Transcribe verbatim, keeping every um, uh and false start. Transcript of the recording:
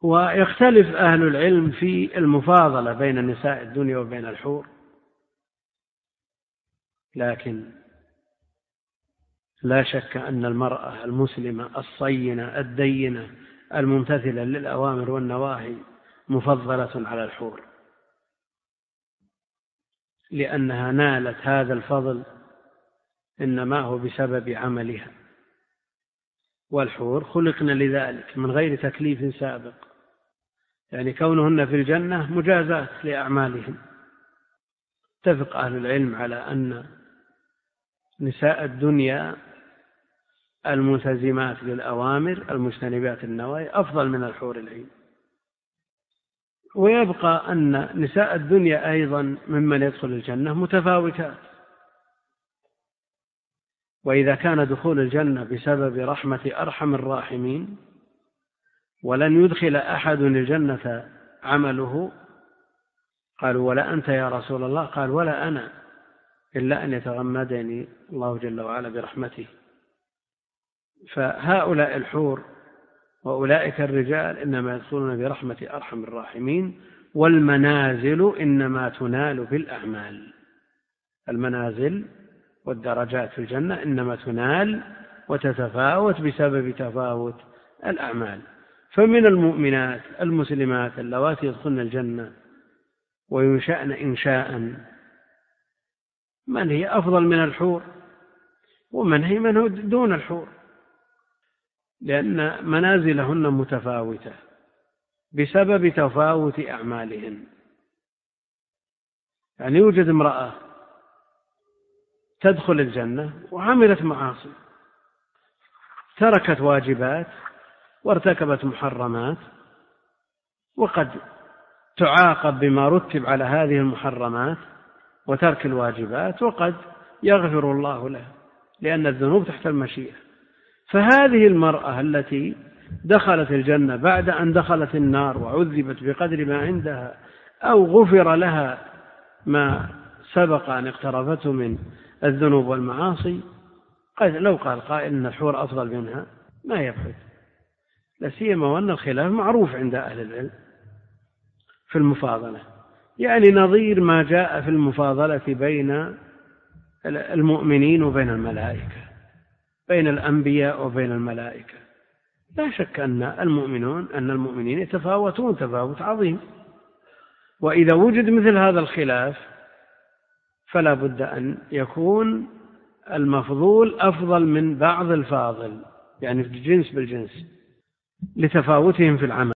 ويختلف أهل العلم في المفاضلة بين نساء الدنيا وبين الحور، لكن لا شك أن المرأة المسلمة الصينة الدينة الممتثلة للأوامر والنواهي مفضلة على الحور، لأنها نالت هذا الفضل إنما هو بسبب عملها، والحور خلقن لذلك من غير تكليف سابق، يعني كونهن في الجنة مجازات لأعمالهم. اتفق أهل العلم على أن نساء الدنيا الملتزمات للأوامر المجتنبات النواهي أفضل من الحور العين. ويبقى أن نساء الدنيا أيضا ممن يدخل الجنة متفاوتات، وإذا كان دخول الجنة بسبب رحمة أرحم الراحمين ولن يدخل أحد الجنة عمله، قالوا ولا أنت يا رسول الله؟ قال ولا أنا، إلا أن يتغمدني الله جل وعلا برحمته. فهؤلاء الحور وأولئك الرجال إنما يدخلون برحمة أرحم الراحمين، والمنازل إنما تنال بالأعمال. المنازل والدرجات في الجنة إنما تنال وتتفاوت بسبب تفاوت الأعمال. فمن المؤمنات المسلمات اللواتي يدخلن الجنة وينشأن إنشاء من هي أفضل من الحور، ومن هي من هو دون الحور، لأن منازلهن متفاوتة بسبب تفاوت أعمالهن. يعني يوجد امرأة تدخل الجنة وعملت معاصي، تركت واجبات وارتكبت محرمات، وقد تعاقب بما رتب على هذه المحرمات وترك الواجبات، وقد يغفر الله لها لأن الذنوب تحت المشيئة. فهذه المرأة التي دخلت الجنة بعد أن دخلت النار وعذبت بقدر ما عندها أو غفر لها ما سبق أن اقترفته من الذنوب والمعاصي، قد لو قال قائل إن الحور أفضل منها ما يبحث، لا سيما وأن الخلاف معروف عند أهل العلم في المفاضلة، يعني نظير ما جاء في المفاضلة بين المؤمنين وبين الملائكة، بين الأنبياء وبين الملائكة. لا شك أن المؤمنون أن المؤمنين يتفاوتون تفاوت عظيم، وإذا وجد مثل هذا الخلاف فلا بد أن يكون المفضول أفضل من بعض الفاضل، يعني في الجنس بالجنس لتفاوتهم في العمل.